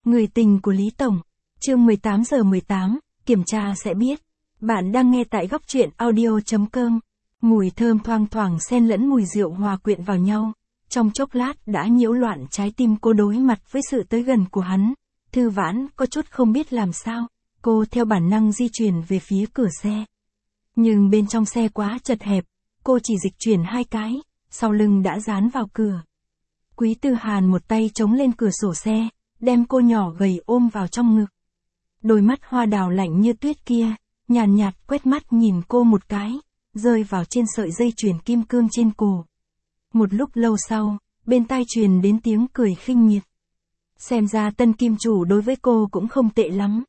Người tình của Lý Tổng. Chương 18:18, kiểm tra sẽ biết. Bạn đang nghe tại góc truyện audio.com. Mùi thơm thoang thoảng xen lẫn mùi rượu hòa quyện vào nhau. Trong chốc lát đã nhiễu loạn trái tim cô đối mặt với sự tới gần của hắn. Thư Vãn có chút không biết làm sao. Cô theo bản năng di chuyển về phía cửa xe. Nhưng bên trong xe quá chật hẹp. Cô chỉ dịch chuyển 2 cái, sau lưng đã dán vào cửa. Quý Tư Hàn một tay chống lên cửa sổ xe, đem cô nhỏ gầy ôm vào trong ngực. Đôi mắt hoa đào lạnh như tuyết kia, nhàn nhạt quét mắt nhìn cô một cái, rơi vào trên sợi dây chuyền kim cương trên cổ. Một lúc lâu sau, bên tai truyền đến tiếng cười khinh miệt. Xem ra tân kim chủ đối với cô cũng không tệ lắm.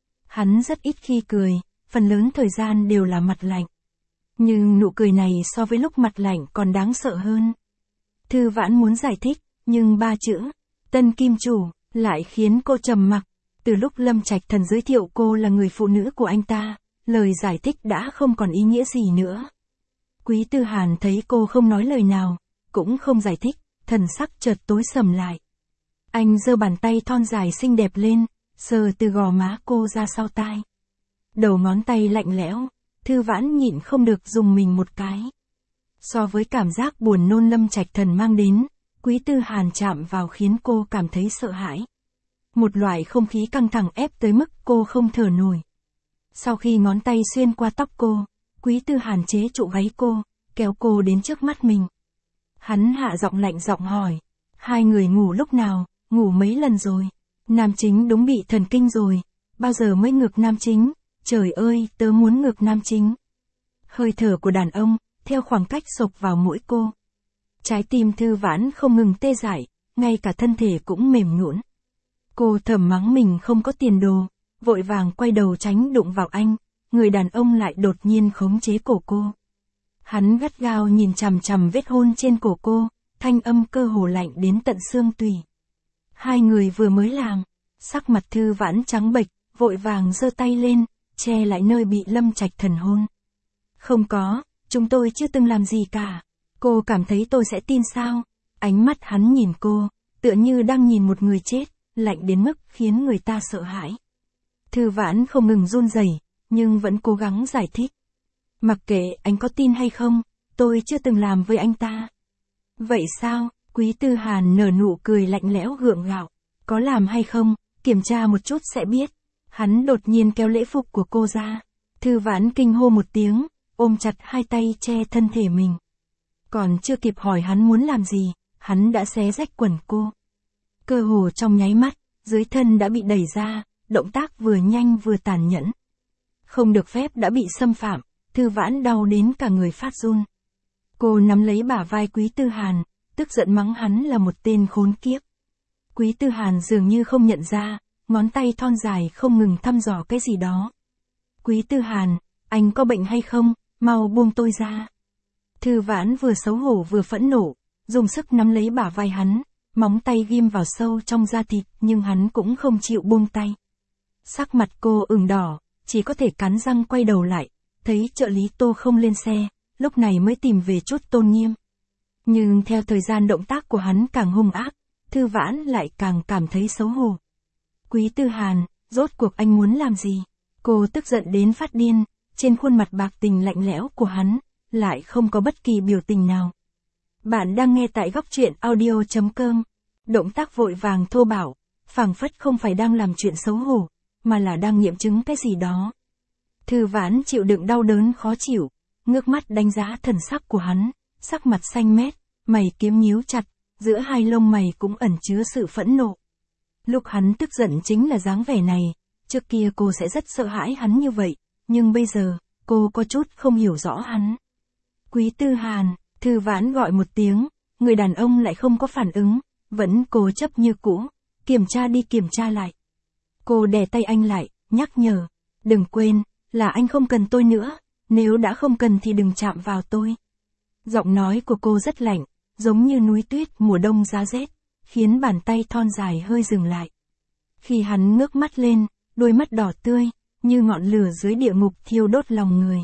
Hắn rất ít khi cười, phần lớn thời gian đều là mặt lạnh. Nhưng nụ cười này so với lúc mặt lạnh còn đáng sợ hơn. Thư Vãn muốn giải thích, nhưng 3 chữ, tân kim chủ, lại khiến cô trầm mặc. Từ lúc Lâm Trạch Thần giới thiệu cô là người phụ nữ của anh ta, lời giải thích đã không còn ý nghĩa gì nữa. Quý Tư Hàn thấy cô không nói lời nào, cũng không giải thích, thần sắc chợt tối sầm lại. Anh giơ bàn tay thon dài xinh đẹp lên, sờ từ gò má cô ra sau tai. Đầu ngón tay lạnh lẽo, Thư Vãn nhịn không được dùng mình một cái. So với cảm giác buồn nôn Lâm Trạch Thần mang đến, Quý Tư Hàn chạm vào khiến cô cảm thấy sợ hãi. Một loại không khí căng thẳng ép tới mức cô không thở nổi. Sau khi ngón tay xuyên qua tóc cô, Quý Tư Hàn chế trụ gáy cô, kéo cô đến trước mắt mình. Hắn hạ giọng lạnh giọng hỏi, hai người ngủ lúc nào, ngủ mấy lần rồi? Nam chính đúng bị thần kinh rồi, bao giờ mới ngược nam chính? Trời ơi, tớ muốn ngược nam chính. Hơi thở của đàn ông, theo khoảng cách xộc vào mũi cô. Trái tim Thư Vãn không ngừng tê dại, ngay cả thân thể cũng mềm nhũn. Cô thầm mắng mình không có tiền đồ, vội vàng quay đầu tránh đụng vào anh, người đàn ông lại đột nhiên khống chế cổ cô. Hắn gắt gao nhìn chằm chằm vết hôn trên cổ cô, thanh âm cơ hồ lạnh đến tận xương tủy. Hai người vừa mới làm, sắc mặt Thư Vãn trắng bệch, vội vàng giơ tay lên, che lại nơi bị Lâm Trạch Thần hôn. Không có, chúng tôi chưa từng làm gì cả. Cô cảm thấy tôi sẽ tin sao? Ánh mắt hắn nhìn cô, tựa như đang nhìn một người chết, lạnh đến mức khiến người ta sợ hãi. Thư Vãn không ngừng run rẩy, nhưng vẫn cố gắng giải thích. Mặc kệ anh có tin hay không, tôi chưa từng làm với anh ta. Vậy sao? Quý Tư Hàn nở nụ cười lạnh lẽo gượng gạo. Có làm hay không, kiểm tra một chút sẽ biết. Hắn đột nhiên kéo lễ phục của cô ra. Thư Vãn kinh hô một tiếng, ôm chặt hai tay che thân thể mình. Còn chưa kịp hỏi hắn muốn làm gì, hắn đã xé rách quần cô. Cơ hồ trong nháy mắt, dưới thân đã bị đẩy ra, động tác vừa nhanh vừa tàn nhẫn. Không được phép đã bị xâm phạm, Thư Vãn đau đến cả người phát run. Cô nắm lấy bả vai Quý Tư Hàn, tức giận mắng hắn là một tên khốn kiếp. Quý Tư Hàn dường như không nhận ra, ngón tay thon dài không ngừng thăm dò cái gì đó. Quý Tư Hàn, anh có bệnh hay không, mau buông tôi ra. Thư Vãn vừa xấu hổ vừa phẫn nộ, dùng sức nắm lấy bả vai hắn, móng tay ghim vào sâu trong da thịt nhưng hắn cũng không chịu buông tay. Sắc mặt cô ửng đỏ, chỉ có thể cắn răng quay đầu lại, thấy trợ lý Tô không lên xe, lúc này mới tìm về chút tôn nghiêm. Nhưng theo thời gian động tác của hắn càng hung ác, Thư Vãn lại càng cảm thấy xấu hổ. Quý Tư Hàn, rốt cuộc anh muốn làm gì? Cô tức giận đến phát điên, trên khuôn mặt bạc tình lạnh lẽo của hắn, lại không có bất kỳ biểu tình nào. Bạn đang nghe tại góc truyện audio.com. Động tác vội vàng thô bạo, phảng phất không phải đang làm chuyện xấu hổ, mà là đang nghiệm chứng cái gì đó. Thư Vãn chịu đựng đau đớn khó chịu, ngước mắt đánh giá thần sắc của hắn, sắc mặt xanh mét, mày kiếm nhíu chặt, giữa hai lông mày cũng ẩn chứa sự phẫn nộ. Lúc hắn tức giận chính là dáng vẻ này, trước kia cô sẽ rất sợ hãi hắn như vậy, nhưng bây giờ, cô có chút không hiểu rõ hắn. Quý Tư Hàn, Thư Vãn gọi một tiếng, người đàn ông lại không có phản ứng, vẫn cố chấp như cũ, kiểm tra đi kiểm tra lại. Cô đè tay anh lại, nhắc nhở, đừng quên, là anh không cần tôi nữa, nếu đã không cần thì đừng chạm vào tôi. Giọng nói của cô rất lạnh, giống như núi tuyết mùa đông giá rét, khiến bàn tay thon dài hơi dừng lại. Khi hắn ngước mắt lên, đôi mắt đỏ tươi, như ngọn lửa dưới địa ngục thiêu đốt lòng người.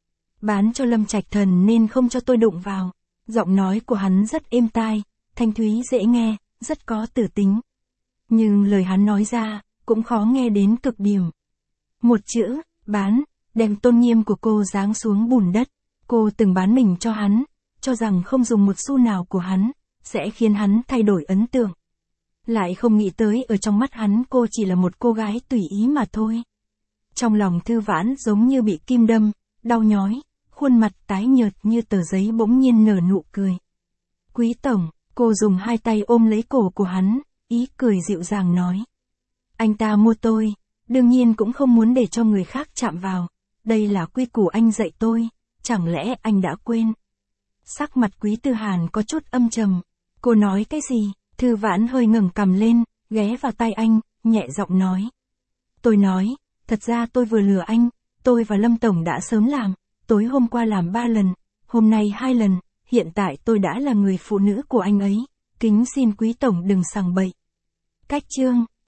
Bán cho Lâm Trạch Thần nên không cho tôi đụng vào. Giọng nói của hắn rất êm tai, thanh thúy dễ nghe, rất có tử tính. Nhưng lời hắn nói ra, cũng khó nghe đến cực điểm. Một chữ, bán, đem tôn nghiêm của cô giáng xuống bùn đất. Cô từng bán mình cho hắn, cho rằng không dùng một xu nào của hắn, sẽ khiến hắn thay đổi ấn tượng. Lại không nghĩ tới ở trong mắt hắn cô chỉ là một cô gái tùy ý mà thôi. Trong lòng Thư Vãn giống như bị kim đâm, đau nhói, khuôn mặt tái nhợt như tờ giấy bỗng nhiên nở nụ cười. Quý tổng, cô dùng hai tay ôm lấy cổ của hắn, ý cười dịu dàng nói. Anh ta mua tôi, đương nhiên cũng không muốn để cho người khác chạm vào. Đây là quy củ anh dạy tôi, chẳng lẽ anh đã quên? Sắc mặt Quý Tư Hàn có chút âm trầm. Cô nói cái gì? Thư Vãn hơi ngẩng cằm lên, ghé vào tai anh, nhẹ giọng nói. Tôi nói, thật ra tôi vừa lừa anh, tôi và Lâm Tổng đã sớm làm, tối hôm qua làm 3 lần, hôm nay 2 lần, hiện tại tôi đã là người phụ nữ của anh ấy, kính xin Quý Tổng đừng sằng bậy. Cách chương